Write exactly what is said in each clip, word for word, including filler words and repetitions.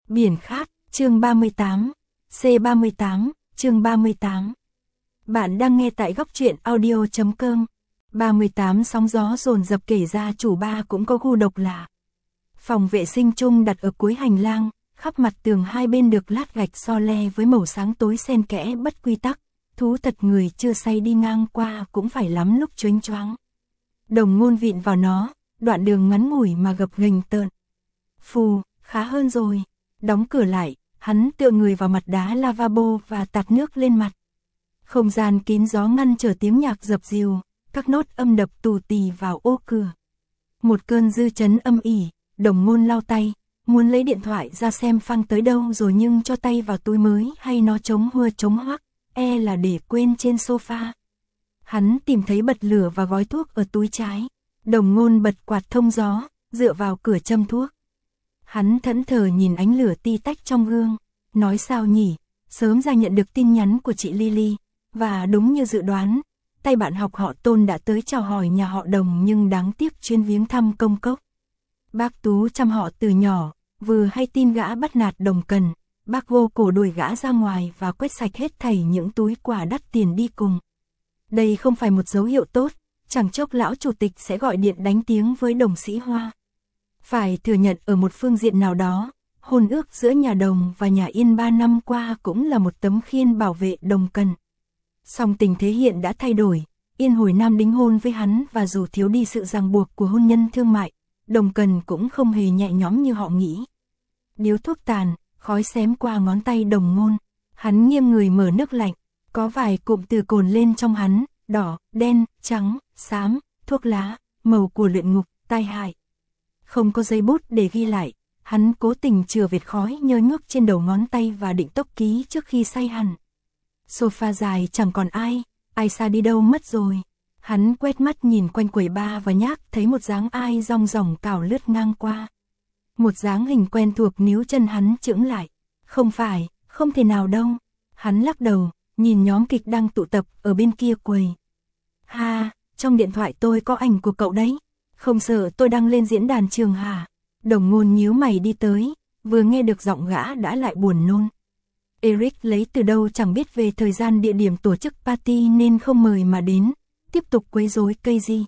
Biển khát, chương ba mươi tám, C ba mươi tám, chương ba mươi tám. Bạn đang nghe tại góc truyện audio.com. ba mươi tám sóng gió dồn dập kể ra chủ ba cũng có gu độc lạ. Phòng vệ sinh chung đặt ở cuối hành lang, khắp mặt tường hai bên được lát gạch so le với màu sáng tối xen kẽ bất quy tắc. Thú thật người chưa say đi ngang qua cũng phải lắm lúc choáng choáng. Đồng Ngôn vịn vào nó, đoạn đường ngắn ngủi mà gập ghềnh tợn. Phù, khá hơn rồi. Đóng cửa lại, hắn tựa người vào mặt đá lavabo và tạt nước lên mặt. Không gian kín gió ngăn trở tiếng nhạc dập dìu, các nốt âm đập tù tì vào ô cửa. Một cơn dư chấn âm ỉ, Đồng Ngôn lau tay, muốn lấy điện thoại ra xem phăng tới đâu rồi nhưng cho tay vào túi mới hay nó chống hua chống hoắc, e là để quên trên sofa. Hắn tìm thấy bật lửa và gói thuốc ở túi trái. Đồng Ngôn bật quạt thông gió, dựa vào cửa châm thuốc. Hắn thẫn thờ nhìn ánh lửa ti tách trong gương, nói sao nhỉ, sớm ra nhận được tin nhắn của chị Lily, và đúng như dự đoán, tay bạn học họ Tôn đã tới chào hỏi nhà họ Đồng nhưng đáng tiếc chuyến viếng thăm công cốc. Bác Tú chăm họ từ nhỏ, vừa hay tin gã bắt nạt Đồng Cần, bác vô cổ đuổi gã ra ngoài và quét sạch hết thảy những túi quà đắt tiền đi cùng. Đây không phải một dấu hiệu tốt, chẳng chốc lão chủ tịch sẽ gọi điện đánh tiếng với Đồng Sĩ Hoa. Phải thừa nhận ở một phương diện nào đó, hôn ước giữa nhà Đồng và nhà Yên ba năm qua cũng là một tấm khiên bảo vệ Đồng Cần. Song tình thế hiện đã thay đổi, Yên hồi năm đính hôn với hắn và dù thiếu đi sự ràng buộc của hôn nhân thương mại, Đồng Cần cũng không hề nhẹ nhõm như họ nghĩ. Điếu thuốc tàn, khói xém qua ngón tay Đồng Ngôn, hắn nghiêng người mở nước lạnh, có vài cụm từ cồn lên trong hắn, đỏ, đen, trắng, xám, thuốc lá, màu của luyện ngục, tai hại. Không có giấy bút để ghi lại, hắn cố tình chừa vệt khói nhơ nhuốc trên đầu ngón tay và định tốc ký trước khi say hẳn. Sofa dài chẳng còn ai, ai xa đi đâu mất rồi. Hắn quét mắt nhìn quanh quầy bar và nhác thấy một dáng ai rong ròng cào lướt ngang qua. Một dáng hình quen thuộc níu chân hắn chững lại. Không phải, không thể nào đâu. Hắn lắc đầu, nhìn nhóm kịch đang tụ tập ở bên kia quầy. Ha, trong điện thoại tôi có ảnh của cậu đấy. Không sợ tôi đăng lên diễn đàn trường hả? Đồng Ngôn nhíu mày đi tới, vừa nghe được giọng gã đã lại buồn nôn. Eric lấy từ đâu chẳng biết về thời gian địa điểm tổ chức party nên không mời mà đến, tiếp tục quấy rối cây gì.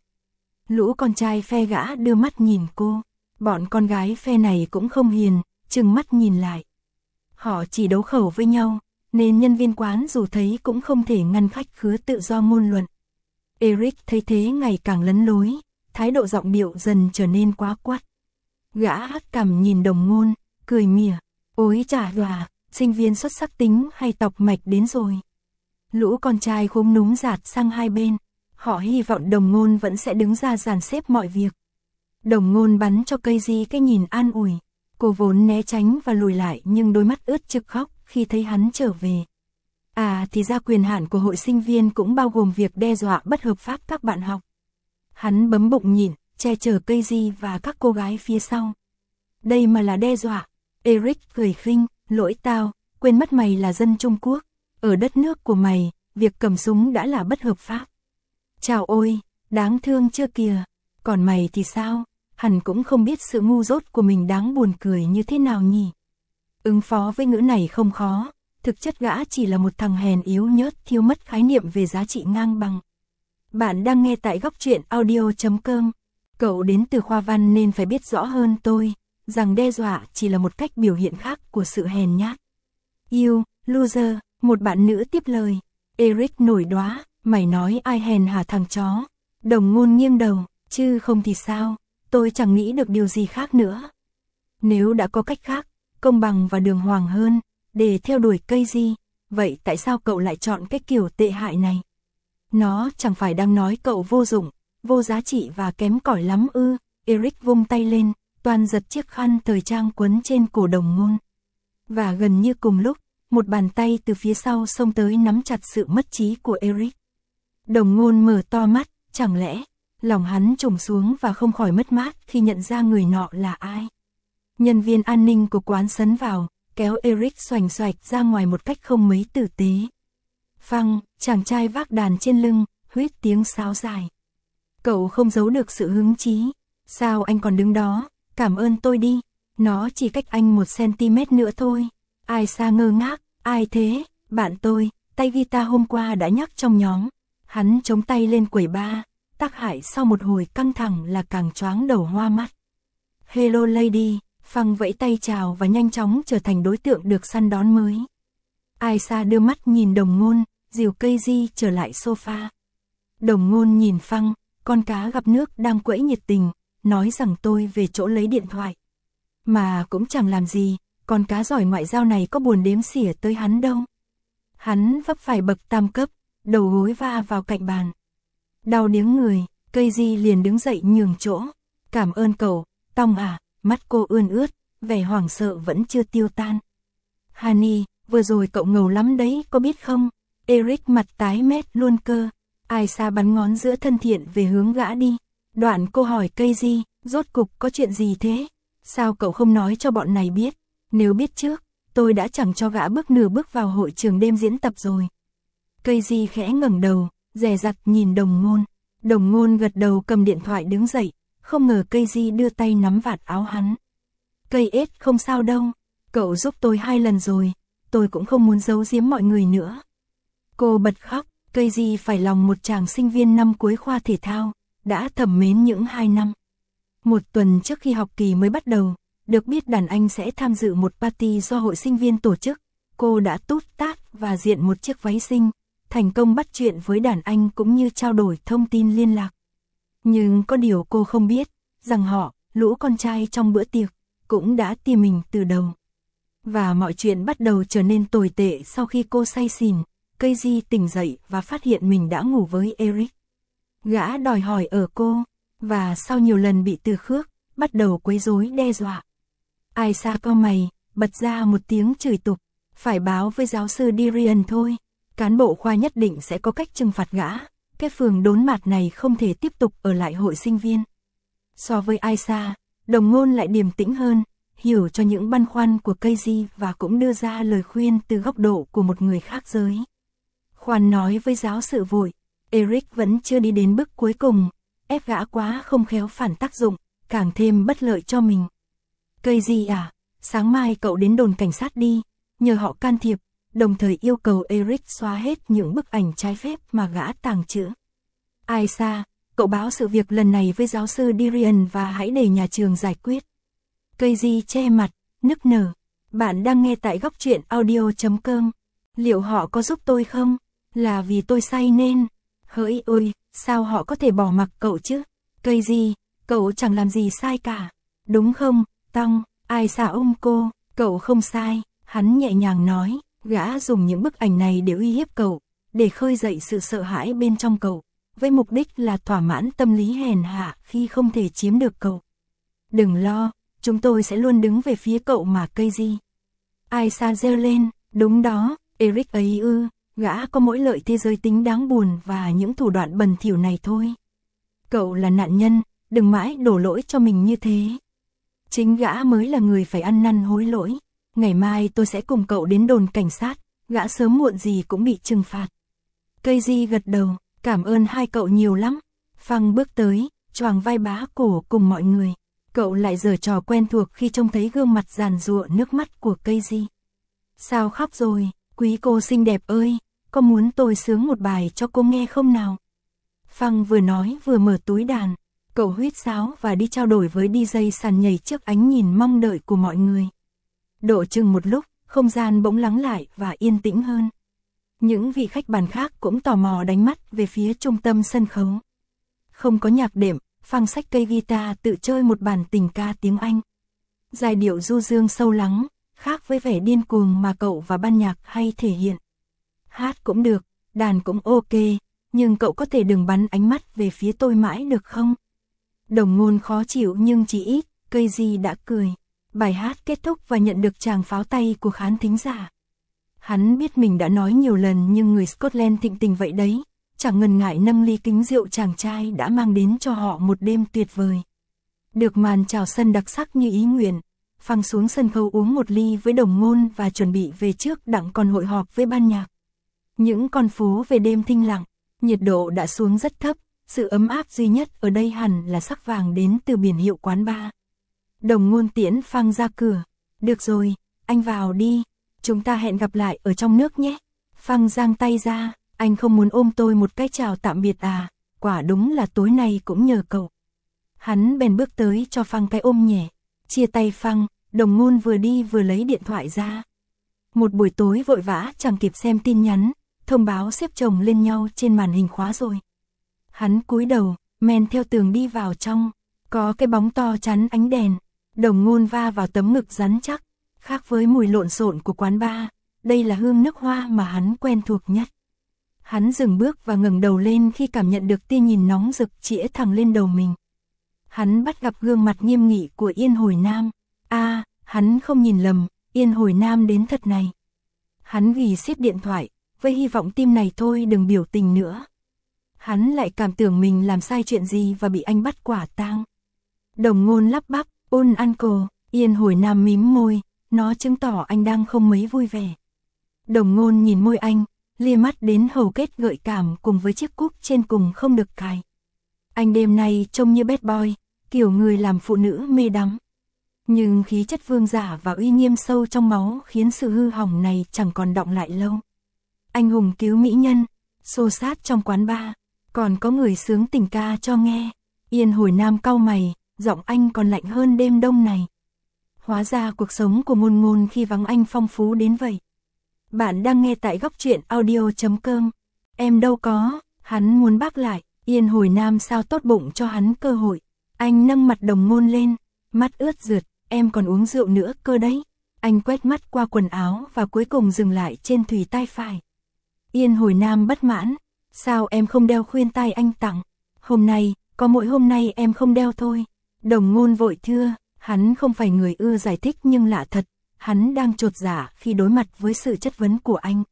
Lũ con trai phe gã đưa mắt nhìn cô, bọn con gái phe này cũng không hiền, trừng mắt nhìn lại. Họ chỉ đấu khẩu với nhau, nên nhân viên quán dù thấy cũng không thể ngăn khách khứa tự do ngôn luận. Eric thấy thế ngày càng lấn lối, thái độ giọng điệu dần trở nên quá quắt. Gã hất cằm nhìn Đồng Ngôn, cười mỉa, ối chà đòa, sinh viên xuất sắc tính hay tọc mạch đến rồi. Lũ con trai khúm núm dạt sang hai bên, họ hy vọng Đồng Ngôn vẫn sẽ đứng ra dàn xếp mọi việc. Đồng Ngôn bắn cho cây di cái nhìn an ủi, cô vốn né tránh và lùi lại nhưng đôi mắt ướt trực khóc khi thấy hắn trở về. À thì ra quyền hạn của hội sinh viên cũng bao gồm việc đe dọa bất hợp pháp các bạn học. Hắn bấm bụng nhịn, che chở cây di và các cô gái phía sau. Đây mà là đe dọa. Eric cười khinh, lỗi tao, quên mất mày là dân Trung Quốc. Ở đất nước của mày, việc cầm súng đã là bất hợp pháp. Chào ôi, đáng thương chưa kìa. Còn mày thì sao? Hẳn cũng không biết sự ngu dốt của mình đáng buồn cười như thế nào nhỉ. Ứng phó với ngữ này không khó. Thực chất gã chỉ là một thằng hèn yếu nhớt thiếu mất khái niệm về giá trị ngang bằng. Bạn đang nghe tại góc truyện audio.com. Cậu đến từ khoa văn nên phải biết rõ hơn tôi, rằng đe dọa chỉ là một cách biểu hiện khác của sự hèn nhát. You, loser, một bạn nữ tiếp lời. Eric nổi đoá, mày nói ai hèn hả thằng chó. Đồng Ngôn nghiêng đầu, chứ không thì sao, tôi chẳng nghĩ được điều gì khác nữa. Nếu đã có cách khác, công bằng và đường hoàng hơn, để theo đuổi cây gì, vậy tại sao cậu lại chọn cái kiểu tệ hại này? Nó chẳng phải đang nói cậu vô dụng, vô giá trị và kém cỏi lắm ư? Eric vung tay lên, toàn giật chiếc khăn thời trang quấn trên cổ Đồng Ngôn. Và gần như cùng lúc, một bàn tay từ phía sau xông tới nắm chặt sự mất trí của Eric. Đồng Ngôn mở to mắt, chẳng lẽ, lòng hắn trùng xuống và không khỏi mất mát khi nhận ra người nọ là ai. Nhân viên an ninh của quán sấn vào, kéo Eric xoành xoạch ra ngoài một cách không mấy tử tế. Phăng, chàng trai vác đàn trên lưng, huýt tiếng sáo dài. Cậu không giấu được sự hứng chí. Sao anh còn đứng đó, cảm ơn tôi đi. Nó chỉ cách anh một centimet nữa thôi. Aisa ngơ ngác, ai thế? Bạn tôi, tay guitar hôm qua đã nhắc trong nhóm. Hắn chống tay lên quầy bar, Tác Hải sau một hồi căng thẳng là càng choáng đầu hoa mắt. Hello lady, Phăng vẫy tay chào và nhanh chóng trở thành đối tượng được săn đón mới. Aisa đưa mắt nhìn Đồng Ngôn, dìu Keiji trở lại sofa. Đồng Ngôn nhìn Phăng, con cá gặp nước đang quẫy nhiệt tình, nói rằng tôi về chỗ lấy điện thoại. Mà cũng chẳng làm gì, con cá giỏi ngoại giao này có buồn đếm xỉa tới hắn đâu. Hắn vấp phải bậc tam cấp, đầu gối va vào cạnh bàn. Đau điếng người, Keiji liền đứng dậy nhường chỗ. Cảm ơn cậu, Tong à, mắt cô ươn ướt, vẻ hoảng sợ vẫn chưa tiêu tan. Hani, vừa rồi cậu ngầu lắm đấy, có biết không? Eric mặt tái mét luôn cơ. Aisa bắn ngón giữa thân thiện về hướng gã đi. Đoạn cô hỏi Keiji, rốt cục có chuyện gì thế? Sao cậu không nói cho bọn này biết? Nếu biết trước, tôi đã chẳng cho gã bước nửa bước vào hội trường đêm diễn tập rồi. Keiji khẽ ngẩng đầu, dè dặt nhìn Đồng Ngôn. Đồng Ngôn gật đầu cầm điện thoại đứng dậy, không ngờ Keiji đưa tay nắm vạt áo hắn. Cây ết không sao đâu, cậu giúp tôi hai lần rồi, tôi cũng không muốn giấu giếm mọi người nữa. Cô bật khóc, Keiji phải lòng một chàng sinh viên năm cuối khoa thể thao, đã thầm mến những hai năm. Một tuần trước khi học kỳ mới bắt đầu, được biết đàn anh sẽ tham dự một party do hội sinh viên tổ chức, cô đã tút tát và diện một chiếc váy xinh, thành công bắt chuyện với đàn anh cũng như trao đổi thông tin liên lạc. Nhưng có điều cô không biết, rằng họ, lũ con trai trong bữa tiệc, cũng đã tìm mình từ đầu. Và mọi chuyện bắt đầu trở nên tồi tệ sau khi cô say xỉn, Keiji tỉnh dậy và phát hiện mình đã ngủ với Eric. Gã đòi hỏi ở cô, và sau nhiều lần bị từ khước, bắt đầu quấy rối đe dọa. Aisa cau mày, bật ra một tiếng chửi tục, phải báo với giáo sư Dirian thôi, cán bộ khoa nhất định sẽ có cách trừng phạt gã, cái phường đốn mạt này không thể tiếp tục ở lại hội sinh viên. So với Aisa, Đồng Ngôn lại điềm tĩnh hơn, hiểu cho những băn khoăn của Keiji và cũng đưa ra lời khuyên từ góc độ của một người khác giới. Khoan nói với giáo sự vội, Eric vẫn chưa đi đến bước cuối cùng, ép gã quá không khéo phản tác dụng, càng thêm bất lợi cho mình. Keiji à, sáng mai cậu đến đồn cảnh sát đi, nhờ họ can thiệp, đồng thời yêu cầu Eric xóa hết những bức ảnh trái phép mà gã tàng trữ. Aisa, cậu báo sự việc lần này với giáo sư Dirian và hãy để nhà trường giải quyết. Keiji che mặt, nức nở. Bạn đang nghe tại góc truyện audio chấm com. Liệu họ có giúp tôi không? Là vì tôi say nên. Hỡi ôi, sao họ có thể bỏ mặc cậu chứ? Keiji, cậu chẳng làm gì sai cả. Đúng không, Tong? Aisa ôm cô, cậu không sai. Hắn nhẹ nhàng nói, gã dùng những bức ảnh này để uy hiếp cậu, để khơi dậy sự sợ hãi bên trong cậu, với mục đích là thỏa mãn tâm lý hèn hạ khi không thể chiếm được cậu. Đừng lo, chúng tôi sẽ luôn đứng về phía cậu mà Keiji. Aisa reo lên, đúng đó, Eric ấy ư, gã có mỗi lợi thế giới tính đáng buồn và những thủ đoạn bẩn thỉu này thôi. Cậu là nạn nhân, đừng mãi đổ lỗi cho mình như thế. Chính gã mới là người phải ăn năn hối lỗi. Ngày mai tôi sẽ cùng cậu đến đồn cảnh sát, gã sớm muộn gì cũng bị trừng phạt. Keiji gật đầu, cảm ơn hai cậu nhiều lắm. Phăng bước tới, choàng vai bá cổ cùng mọi người. Cậu lại giở trò quen thuộc khi trông thấy gương mặt giàn giụa nước mắt của Keiji. Sao khóc rồi, quý cô xinh đẹp ơi, có muốn tôi sướng một bài cho cô nghe không nào? Phăng vừa nói vừa mở túi đàn, cậu huýt sáo và đi trao đổi với đi giây sàn nhảy trước ánh nhìn mong đợi của mọi người. Độ chừng một lúc, không gian bỗng lắng lại và yên tĩnh hơn. Những vị khách bàn khác cũng tò mò đánh mắt về phía trung tâm sân khấu. Không có nhạc đệm, Phăng xách cây guitar tự chơi một bản tình ca tiếng Anh. Giai điệu du dương sâu lắng, khác với vẻ điên cuồng mà cậu và ban nhạc hay thể hiện. Hát cũng được, đàn cũng ok, nhưng cậu có thể đừng bắn ánh mắt về phía tôi mãi được không? Đồng Ngôn khó chịu nhưng chỉ ít, Keiji đã cười. Bài hát kết thúc và nhận được tràng pháo tay của khán thính giả. Hắn biết mình đã nói nhiều lần nhưng người Scotland thịnh tình vậy đấy, chẳng ngần ngại nâng ly kính rượu chàng trai đã mang đến cho họ một đêm tuyệt vời. Được màn chào sân đặc sắc như ý nguyện, Phăng xuống sân khấu uống một ly với Đồng Ngôn và chuẩn bị về trước đặng còn hội họp với ban nhạc. Những con phố về đêm thinh lặng, nhiệt độ đã xuống rất thấp, sự ấm áp duy nhất ở đây hẳn là sắc vàng đến từ biển hiệu quán bar. Đồng Ngôn tiễn Phăng ra cửa. Được rồi, anh vào đi, chúng ta hẹn gặp lại ở trong nước nhé. Phăng giang tay ra, anh không muốn ôm tôi một cái chào tạm biệt à, quả đúng là tối nay cũng nhờ cậu. Hắn bèn bước tới cho Phăng cái ôm nhẹ. Chia tay Phăng, Đồng Ngôn vừa đi vừa lấy điện thoại ra. Một buổi tối vội vã chẳng kịp xem tin nhắn, thông báo xếp chồng lên nhau trên màn hình khóa rồi. Hắn cúi đầu, men theo tường đi vào trong, có cái bóng to chắn ánh đèn. Đồng Ngôn va vào tấm ngực rắn chắc, khác với mùi lộn xộn của quán bar, đây là hương nước hoa mà hắn quen thuộc nhất. Hắn dừng bước và ngẩng đầu lên khi cảm nhận được tia nhìn nóng rực chĩa thẳng lên đầu mình. Hắn bắt gặp gương mặt nghiêm nghị của Yên Hồi Nam. A, à, hắn không nhìn lầm, Yên Hồi Nam đến thật này. Hắn ghi xiết điện thoại, với hy vọng tim này thôi đừng biểu tình nữa. Hắn lại cảm tưởng mình làm sai chuyện gì và bị anh bắt quả tang. Đồng Ngôn lắp bắp, ôn uncle, Yên Hồi Nam mím môi, nó chứng tỏ anh đang không mấy vui vẻ. Đồng Ngôn nhìn môi anh, lia mắt đến hầu kết gợi cảm cùng với chiếc cúc trên cùng không được cài. Anh đêm nay trông như bad boy, kiểu người làm phụ nữ mê đắm. Nhưng khí chất vương giả và uy nghiêm sâu trong máu khiến sự hư hỏng này chẳng còn đọng lại lâu. Anh hùng cứu mỹ nhân, xô xát trong quán bar, còn có người sướng tình ca cho nghe. Yên Hồi Nam cau mày, giọng anh còn lạnh hơn đêm đông này. Hóa ra cuộc sống của Ngôn Ngôn khi vắng anh phong phú đến vậy. Bạn đang nghe tại góc truyện audio chấm com. Em đâu có, hắn muốn bác lại. Yên Hồi Nam sao tốt bụng cho hắn cơ hội. Anh nâng mặt Đồng Ngôn lên, mắt ướt rượt, em còn uống rượu nữa cơ đấy. Anh quét mắt qua quần áo và cuối cùng dừng lại trên thùy tai phải. Yên Hồi Nam bất mãn, sao em không đeo khuyên tai anh tặng? Hôm nay, có mỗi hôm nay em không đeo thôi. Đồng Ngôn vội thưa, hắn không phải người ưa giải thích nhưng lạ thật, hắn đang chột dạ khi đối mặt với sự chất vấn của anh.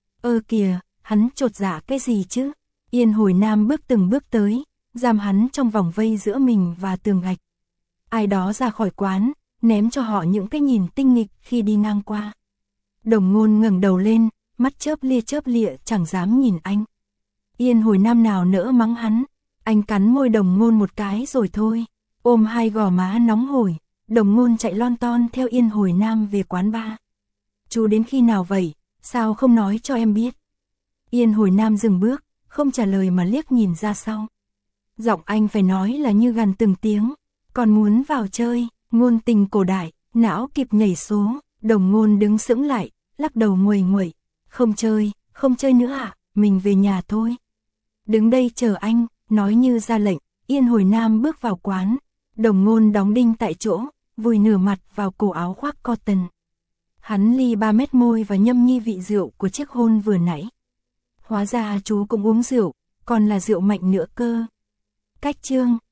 Ơ kìa, hắn chột dạ cái gì chứ? Yên Hồi Nam bước từng bước tới, giam hắn trong vòng vây giữa mình và tường gạch. Ai đó ra khỏi quán, ném cho họ những cái nhìn tinh nghịch khi đi ngang qua. Đồng Ngôn ngẩng đầu lên, mắt chớp lia chớp lịa chẳng dám nhìn anh. Yên Hồi Nam nào nỡ mắng hắn, anh cắn môi Đồng Ngôn một cái rồi thôi, ôm hai gò má nóng hổi. Đồng Ngôn chạy lon ton theo Yên Hồi Nam về quán bar. Chú đến khi nào vậy, sao không nói cho em biết? Yên Hồi Nam dừng bước, không trả lời mà liếc nhìn ra sau. Giọng anh phải nói là như gằn từng tiếng, còn muốn vào chơi, ngôn tình cổ đại, não kịp nhảy số. Đồng Ngôn đứng sững lại, lắc đầu nguầy nguậy, không chơi, không chơi nữa à, mình về nhà thôi. Đứng đây chờ anh, nói như ra lệnh. Yên Hồi Nam bước vào quán, Đồng Ngôn đóng đinh tại chỗ, vùi nửa mặt vào cổ áo khoác cotton. Hắn ly ba mét môi và nhâm nhi vị rượu của chiếc hôn vừa nãy. Hóa ra chú cũng uống rượu, còn là rượu mạnh nữa cơ. Cách chương